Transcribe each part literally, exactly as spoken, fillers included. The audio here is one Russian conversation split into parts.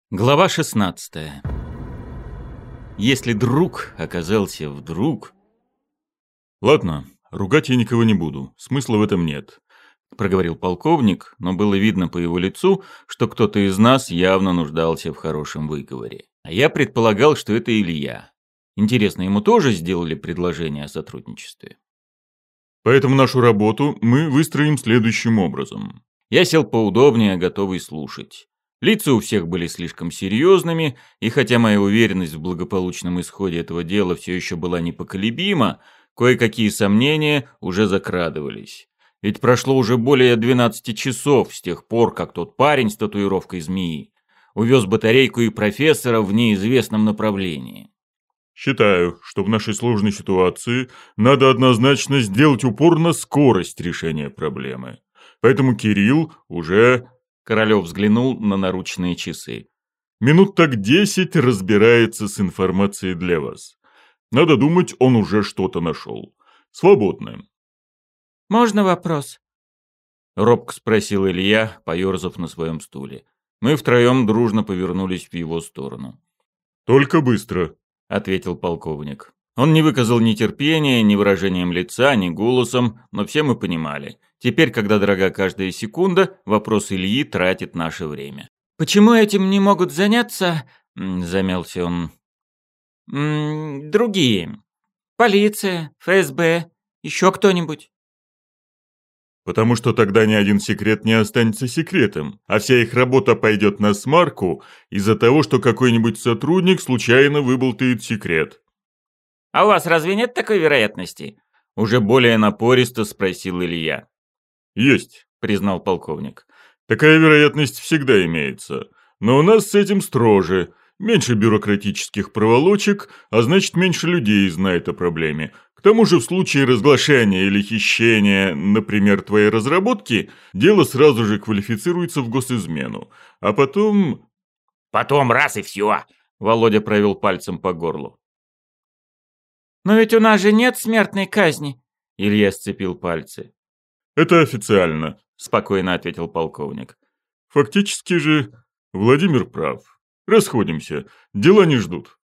Глава шестнадцатая. Если друг оказался вдруг... «Ладно, ругать я никого не буду, смысла в этом нет», — проговорил полковник, но было видно по его лицу, что кто-то из нас явно нуждался в хорошем выговоре. А я предполагал, что это Илья. Интересно, ему тоже сделали предложение о сотрудничестве? «Поэтому нашу работу мы выстроим следующим образом». Я сел поудобнее, готовый слушать. Лица у всех были слишком серьезными, и хотя моя уверенность в благополучном исходе этого дела все еще была непоколебима, кое-какие сомнения уже закрадывались. Ведь прошло уже более двенадцати часов с тех пор, как тот парень с татуировкой змеи увез батарейку и профессора в неизвестном направлении. «Считаю, что в нашей сложной ситуации надо однозначно сделать упор на скорость решения проблемы. Поэтому Кирилл уже...» Королёв взглянул на наручные часы. «Минут так десять разбирается с информацией для вас. Надо думать, он уже что-то нашел. Свободно». «Можно вопрос?» Робко спросил Илья, поёрзав на своем стуле. Мы втроем дружно повернулись в его сторону. «Только быстро», — ответил полковник. Он не выказал ни терпения, ни выражением лица, ни голосом, но все мы понимали. Теперь, когда дорога каждая секунда, вопрос Ильи тратит наше время. «Почему этим не могут заняться?» — замялся он. М -м, «Другие. Полиция, ФСБ, еще кто-нибудь». «Потому что тогда ни один секрет не останется секретом, а вся их работа пойдет на смарку из-за того, что какой-нибудь сотрудник случайно выболтает секрет». «А у вас разве нет такой вероятности?» Уже более напористо спросил Илья. «Есть», — признал полковник. «Такая вероятность всегда имеется. Но у нас с этим строже. Меньше бюрократических проволочек, а значит, меньше людей знает о проблеме. К тому же в случае разглашения или хищения, например, твоей разработки, дело сразу же квалифицируется в госизмену. А потом...» «Потом раз и все», — Володя провел пальцем по горлу. «Но ведь у нас же нет смертной казни», — Илья сцепил пальцы. «Это официально», — спокойно ответил полковник. «Фактически же Владимир прав. Расходимся, дела не ждут».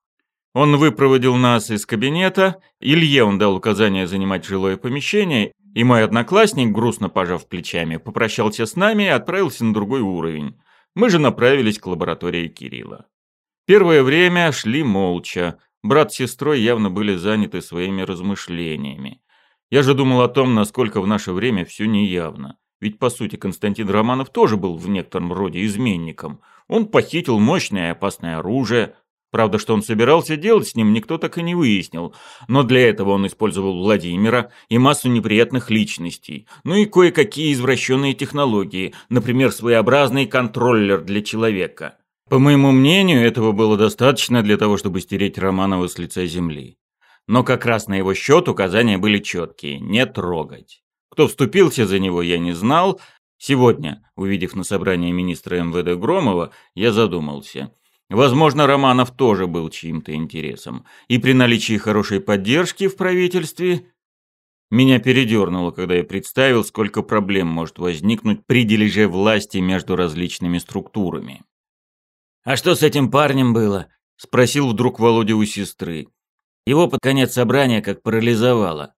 Он выпроводил нас из кабинета, Илье он дал указание занимать жилое помещение, и мой одноклассник, грустно пожав плечами, попрощался с нами и отправился на другой уровень. Мы же направились к лаборатории Кирилла. Первое время шли молча. Брат с сестрой явно были заняты своими размышлениями. Я же думал о том, насколько в наше время все неявно. Ведь, по сути, Константин Романов тоже был в некотором роде изменником. Он похитил мощное и опасное оружие. Правда, что он собирался делать с ним, никто так и не выяснил. Но для этого он использовал Владимира и массу неприятных личностей. Ну и кое-какие извращенные технологии. Например, своеобразный контроллер для человека. По моему мнению, этого было достаточно для того, чтобы стереть Романова с лица земли. Но как раз на его счет указания были четкие – не трогать. Кто вступился за него, я не знал. Сегодня, увидев на собрании министра эм вэ дэ Громова, я задумался. Возможно, Романов тоже был чьим-то интересом. И при наличии хорошей поддержки в правительстве... Меня передернуло, когда я представил, сколько проблем может возникнуть при дележе власти между различными структурами. «А что с этим парнем было?» – спросил вдруг Володя у сестры. Его под конец собрания как парализовало.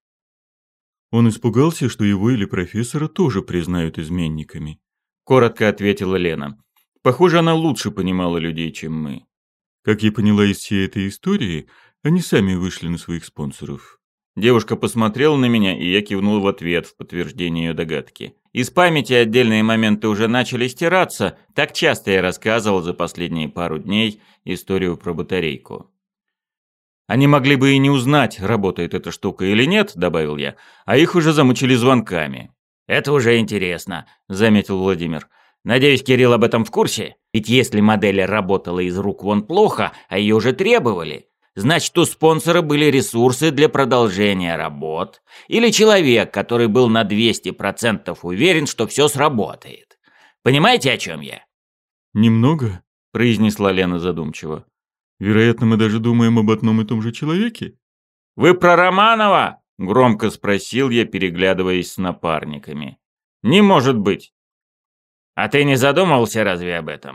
«Он испугался, что его или профессора тоже признают изменниками», — коротко ответила Лена. Похоже, она лучше понимала людей, чем мы. «Как я поняла из всей этой истории, они сами вышли на своих спонсоров». Девушка посмотрела на меня, и я кивнул в ответ в подтверждение ее догадки. Из памяти отдельные моменты уже начали стираться, так часто я рассказывал за последние пару дней историю про батарейку. «Они могли бы и не узнать, работает эта штука или нет», — добавил я, «а их уже замучили звонками». «Это уже интересно», — заметил Владимир. «Надеюсь, Кирилл об этом в курсе? Ведь если модель работала из рук вон плохо, а ее уже требовали, значит, у спонсора были ресурсы для продолжения работ, или человек, который был на двести процентов уверен, что все сработает. Понимаете, о чем я?» «Немного», — произнесла Лена задумчиво. «Вероятно, мы даже думаем об одном и том же человеке». «Вы про Романова?» — громко спросил я, переглядываясь с напарниками. «Не может быть». «А ты не задумывался разве об этом?» —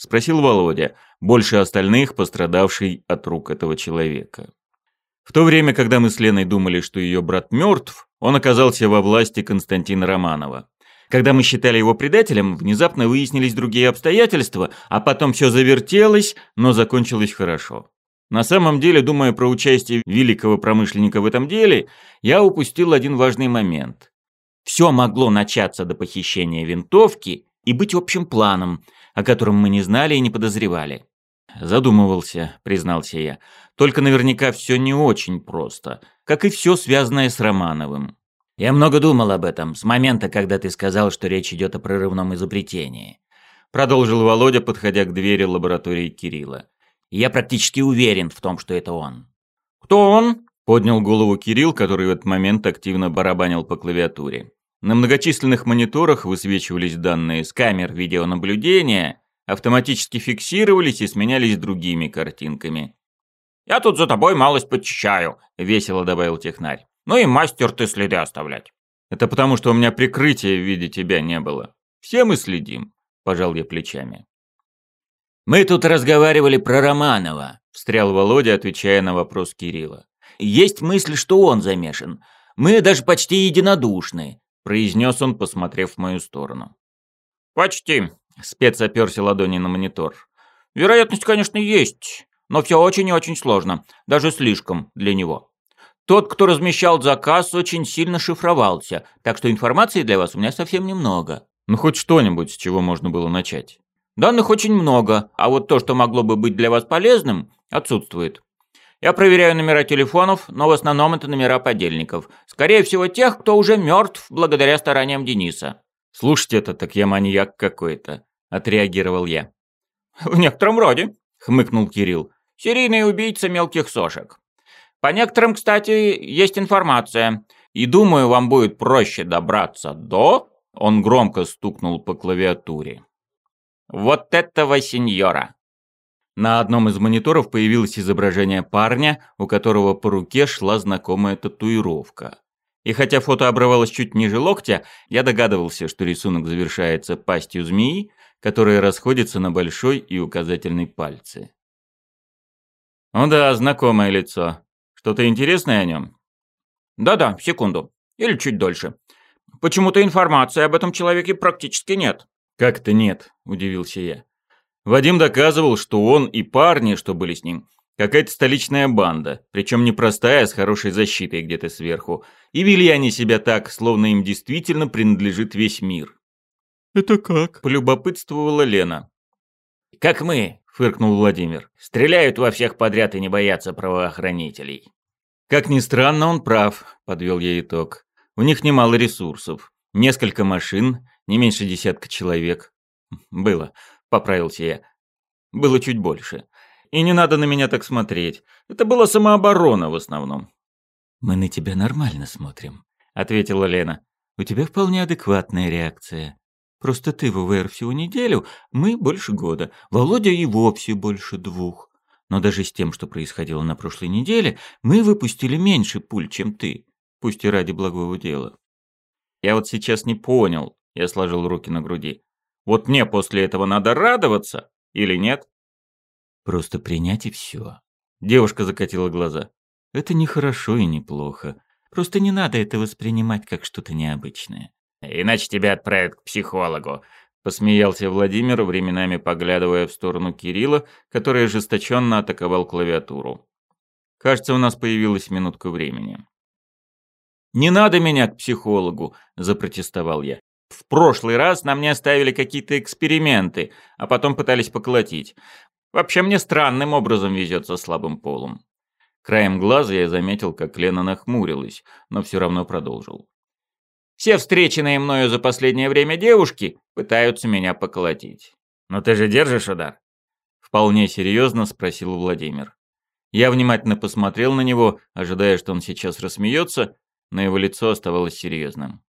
спросил Володя, больше остальных пострадавший от рук этого человека. В то время, когда мы с Леной думали, что ее брат мертв, он оказался во власти Константина Романова. Когда мы считали его предателем, внезапно выяснились другие обстоятельства, а потом все завертелось, но закончилось хорошо. На самом деле, думая про участие великого промышленника в этом деле, я упустил один важный момент. Все могло начаться до похищения винтовки и быть общим планом, о котором мы не знали и не подозревали. Задумывался, признался я. Только наверняка все не очень просто, как и все связанное с Романовым. Я много думал об этом с момента, когда ты сказал, что речь идет о прорывном изобретении. Продолжил Володя, подходя к двери лаборатории Кирилла. Я практически уверен в том, что это он. Кто он? Поднял голову Кирилл, который в этот момент активно барабанил по клавиатуре. На многочисленных мониторах высвечивались данные с камер видеонаблюдения, автоматически фиксировались и сменялись другими картинками. «Я тут за тобой малость подчищаю», — весело добавил технарь. «Ну и мастер ты следы оставлять». «Это потому, что у меня прикрытия в виде тебя не было. Все мы следим», — пожал я плечами. «Мы тут разговаривали про Романова», — встрял Володя, отвечая на вопрос Кирилла. «Есть мысль, что он замешан. Мы даже почти единодушны», — произнес он, посмотрев в мою сторону. «Почти», — спец оперся ладонью на монитор. «Вероятность, конечно, есть, но все очень и очень сложно, даже слишком для него. Тот, кто размещал заказ, очень сильно шифровался, так что информации для вас у меня совсем немного». «Ну хоть что-нибудь, с чего можно было начать». «Данных очень много, а вот то, что могло бы быть для вас полезным, отсутствует. Я проверяю номера телефонов, но в основном это номера подельников. Скорее всего, тех, кто уже мертв благодаря стараниям Дениса». «Слушайте это, так я маньяк какой-то», — отреагировал я. «В некотором роде», — хмыкнул Кирилл. «Серийный убийца мелких сошек. По некоторым, кстати, есть информация, и думаю, вам будет проще добраться до...» Он громко стукнул по клавиатуре. «Вот этого сеньора». На одном из мониторов появилось изображение парня, у которого по руке шла знакомая татуировка. И хотя фото обрывалось чуть ниже локтя, я догадывался, что рисунок завершается пастью змеи, которая расходится на большой и указательный пальцы. «Ну да, знакомое лицо. Что-то интересное о нем?» «Да-да, секунду. Или чуть дольше. Почему-то информации об этом человеке практически нет». «Как-то нет», – удивился я. Вадим доказывал, что он и парни, что были с ним, какая-то столичная банда, причем непростая, с хорошей защитой где-то сверху. И вели они себя так, словно им действительно принадлежит весь мир. «Это как?» – полюбопытствовала Лена. «Как мы», – фыркнул Владимир. «Стреляют во всех подряд и не боятся правоохранителей». «Как ни странно, он прав», – подвел я итог. «У них немало ресурсов. Несколько машин, не меньше десятка человек. Было». Поправился я. Было чуть больше. И не надо на меня так смотреть. Это была самооборона в основном. «Мы на тебя нормально смотрим», — ответила Лена. «У тебя вполне адекватная реакция. Просто ты в УВР всего неделю, мы больше года. Володя и вовсе больше двух. Но даже с тем, что происходило на прошлой неделе, мы выпустили меньше пуль, чем ты. Пусть и ради благого дела». Я вот сейчас не понял. Я сложил руки на груди. Вот мне после этого надо радоваться или нет? Просто принять и все. Девушка закатила глаза. Это не хорошо и не плохо. Просто не надо это воспринимать как что-то необычное. Иначе тебя отправят к психологу. Посмеялся Владимир, временами поглядывая в сторону Кирилла, который ожесточенно атаковал клавиатуру. Кажется, у нас появилась минутка времени. «Не надо меня к психологу», – запротестовал я. В прошлый раз на мне оставили какие-то эксперименты, а потом пытались поколотить. Вообще мне странным образом везет со слабым полом. Краем глаза я заметил, как Лена нахмурилась, но все равно продолжил. Все встреченные мною за последнее время девушки пытаются меня поколотить. «Но ты же держишь удар?» Вполне серьезно спросил Владимир. Я внимательно посмотрел на него, ожидая, что он сейчас рассмеется, но его лицо оставалось серьезным.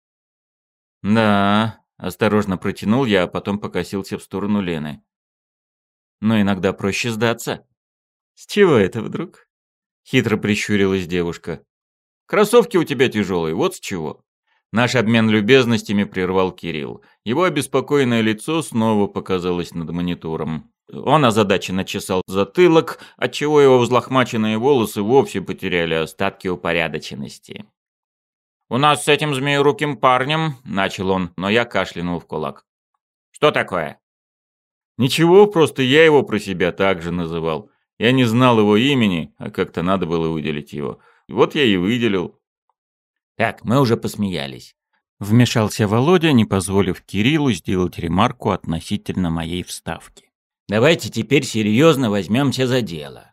«Да», – осторожно протянул я, а потом покосился в сторону Лены. «Но иногда проще сдаться». «С чего это вдруг?» – хитро прищурилась девушка. «Кроссовки у тебя тяжелые, вот с чего». Наш обмен любезностями прервал Кирилл. Его обеспокоенное лицо снова показалось над монитором. Он озадаченно чесал затылок, отчего его взлохмаченные волосы вовсе потеряли остатки упорядоченности. «У нас с этим змееруким парнем», — начал он, но я кашлянул в кулак. «Что такое?» «Ничего, просто я его про себя так же называл. Я не знал его имени, а как-то надо было выделить его. Вот я и выделил». «Так, мы уже посмеялись». Вмешался Володя, не позволив Кириллу сделать ремарку относительно моей вставки. «Давайте теперь серьезно возьмемся за дело».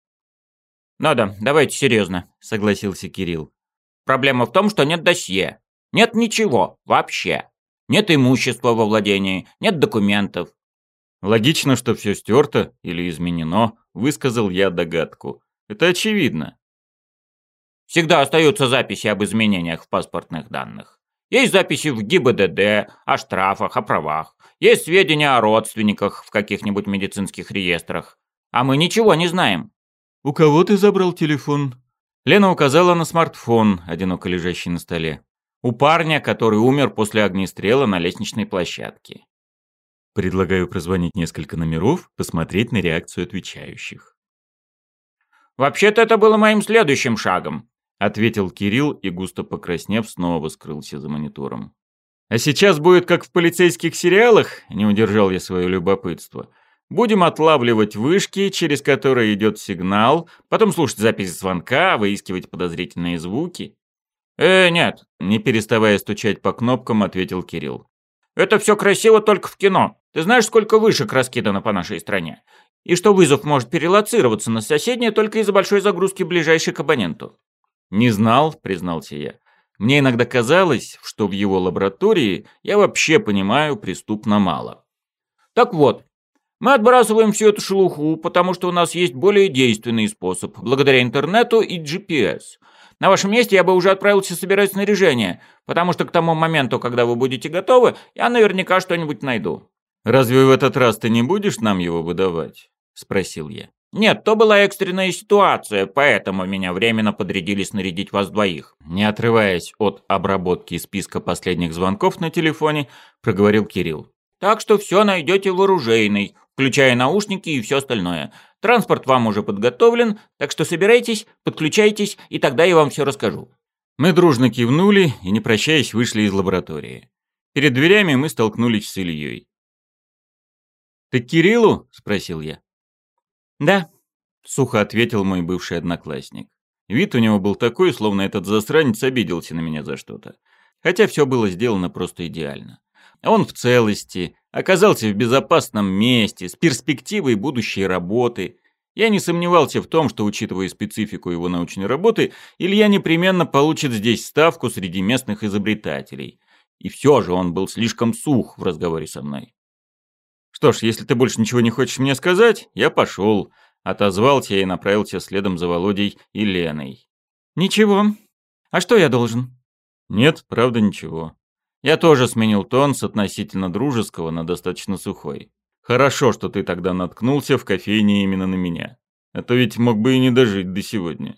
«Ну да, давайте серьезно», — согласился Кирилл. «Проблема в том, что нет досье. Нет ничего, вообще. Нет имущества во владении, нет документов». «Логично, что все стерто или изменено», — высказал я догадку. «Это очевидно». «Всегда остаются записи об изменениях в паспортных данных. Есть записи в ГИБДД, о штрафах, о правах. Есть сведения о родственниках в каких-нибудь медицинских реестрах. А мы ничего не знаем». «У кого ты забрал телефон?» Лена указала на смартфон, одиноко лежащий на столе. «У парня, который умер после огнестрела на лестничной площадке». «Предлагаю прозвонить несколько номеров, посмотреть на реакцию отвечающих». «Вообще-то это было моим следующим шагом», — ответил Кирилл и, густо покраснев, снова скрылся за монитором. «А сейчас будет как в полицейских сериалах?» — не удержал я свое любопытство. «Будем отлавливать вышки, через которые идет сигнал, потом слушать запись звонка, выискивать подозрительные звуки». «Э, нет», — не переставая стучать по кнопкам, ответил Кирилл. «Это все красиво только в кино. Ты знаешь, сколько вышек раскидано по нашей стране? И что вызов может перелоцироваться на соседнее только из-за большой загрузки ближайшей к абоненту?» «Не знал», — признался я. «Мне иногда казалось, что в его лаборатории я вообще понимаю преступно мало». «Так вот, мы отбрасываем всю эту шелуху, потому что у нас есть более действенный способ, благодаря интернету и джи пи эс. На вашем месте я бы уже отправился собирать снаряжение, потому что к тому моменту, когда вы будете готовы, я наверняка что-нибудь найду». «Разве в этот раз ты не будешь нам его выдавать?» — спросил я. «Нет, то была экстренная ситуация, поэтому меня временно подрядили снарядить вас двоих». Не отрываясь от обработки списка последних звонков на телефоне, проговорил Кирилл. «Так что все найдете в оружейной, включая наушники и все остальное. Транспорт вам уже подготовлен, так что собирайтесь, подключайтесь, и тогда я вам все расскажу». Мы дружно кивнули и, не прощаясь, вышли из лаборатории. Перед дверями мы столкнулись с Ильей. «Ты к Кириллу?» — спросил я. «Да», — сухо ответил мой бывший одноклассник. Вид у него был такой, словно этот засранец обиделся на меня за что-то. Хотя все было сделано просто идеально. Он в целости, оказался в безопасном месте, с перспективой будущей работы. Я не сомневался в том, что, учитывая специфику его научной работы, Илья непременно получит здесь ставку среди местных изобретателей. И все же он был слишком сух в разговоре со мной. «Что ж, если ты больше ничего не хочешь мне сказать, я пошел», — отозвался и направился следом за Володей и Леной. «Ничего. А что я должен?» «Нет, правда, ничего». Я тоже сменил тон с относительно дружеского на достаточно сухой. «Хорошо, что ты тогда наткнулся в кофейне именно на меня. А то ведь мог бы и не дожить до сегодня».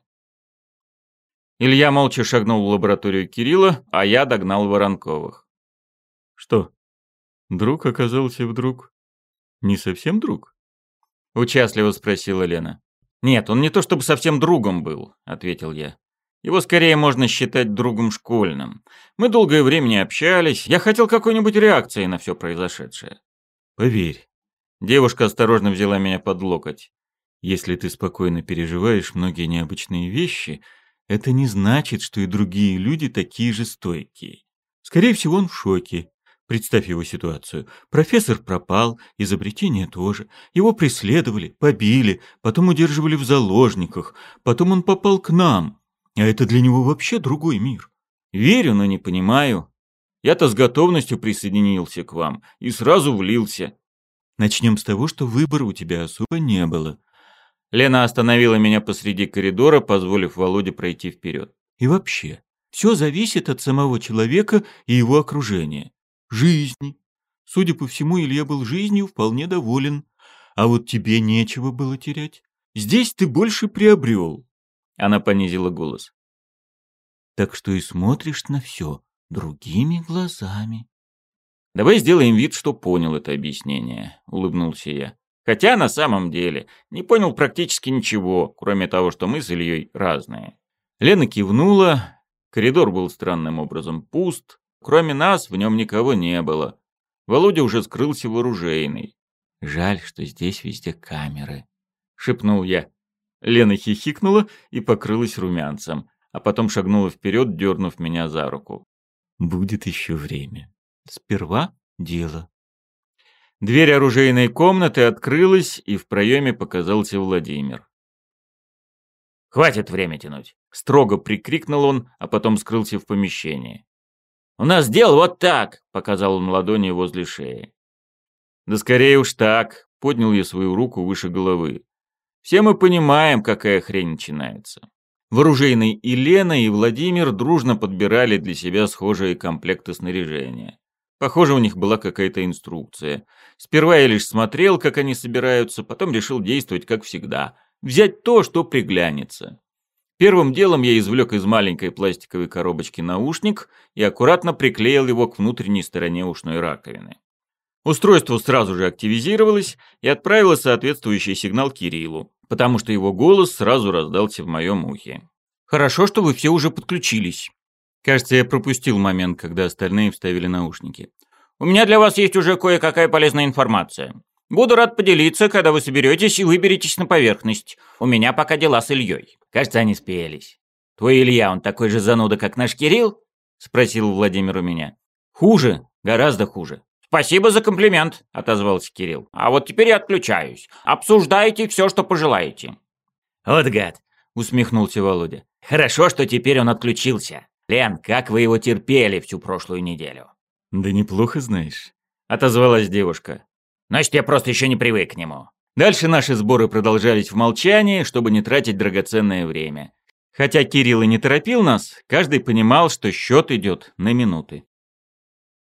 Илья молча шагнул в лабораторию Кирилла, а я догнал Воронковых. «Что, друг оказался вдруг не совсем друг?» — участливо спросила Лена. «Нет, он не то чтобы совсем другом был», — ответил я. «Его скорее можно считать другом школьным. Мы долгое время не общались. Я хотел какой-нибудь реакции на все произошедшее». «Поверь». Девушка осторожно взяла меня под локоть. «Если ты спокойно переживаешь многие необычные вещи, это не значит, что и другие люди такие же стойкие. Скорее всего, он в шоке. Представь его ситуацию. Профессор пропал, изобретение тоже. Его преследовали, побили, потом удерживали в заложниках. Потом он попал к нам. А это для него вообще другой мир». «Верю, но не понимаю. Я-то с готовностью присоединился к вам и сразу влился». «Начнем с того, что выбора у тебя особо не было». Лена остановила меня посреди коридора, позволив Володе пройти вперед. «И вообще, все зависит от самого человека и его окружения. Жизни. Судя по всему, Илья был жизнью вполне доволен. А вот тебе нечего было терять. Здесь ты больше приобрел». Она понизила голос. «Так что и смотришь на все другими глазами. «Давай сделаем вид, что понял это объяснение», — улыбнулся я. Хотя на самом деле не понял практически ничего, кроме того, что мы с Ильей разные. Лена кивнула. Коридор был странным образом пуст. Кроме нас в нем никого не было. Володя уже скрылся в оружейной. «Жаль, что здесь везде камеры», — шепнул я. Лена хихикнула и покрылась румянцем, а потом шагнула вперед, дернув меня за руку. «Будет еще время. Сперва дело». Дверь оружейной комнаты открылась, и в проеме показался Владимир. «Хватит время тянуть!» — строго прикрикнул он, а потом скрылся в помещении. «У нас дело вот так!» — показал он ладони возле шеи. «Да скорее уж так!» — поднял я свою руку выше головы. «Все мы понимаем, какая хрень начинается». В оружейной и Лена, и Владимир дружно подбирали для себя схожие комплекты снаряжения. Похоже, у них была какая-то инструкция. Сперва я лишь смотрел, как они собираются, потом решил действовать как всегда. Взять то, что приглянется. Первым делом я извлек из маленькой пластиковой коробочки наушник и аккуратно приклеил его к внутренней стороне ушной раковины. Устройство сразу же активизировалось и отправило соответствующий сигнал Кириллу, потому что его голос сразу раздался в моем ухе. «Хорошо, что вы все уже подключились». Кажется, я пропустил момент, когда остальные вставили наушники. «У меня для вас есть уже кое-какая полезная информация. Буду рад поделиться, когда вы соберетесь и выберетесь на поверхность. У меня пока дела с Ильей». «Кажется, они спелись. Твой Илья, он такой же зануда, как наш Кирилл?» — спросил Владимир у меня. «Хуже, гораздо хуже». «Спасибо за комплимент», — отозвался Кирилл. «А вот теперь я отключаюсь. Обсуждайте все, что пожелаете». «Вот гад», — усмехнулся Володя. «Хорошо, что теперь он отключился. Лен, как вы его терпели всю прошлую неделю?» «Да неплохо, знаешь», — отозвалась девушка. «Значит, я просто еще не привык к нему». Дальше наши сборы продолжались в молчании, чтобы не тратить драгоценное время. Хотя Кирилл и не торопил нас, каждый понимал, что счет идет на минуты.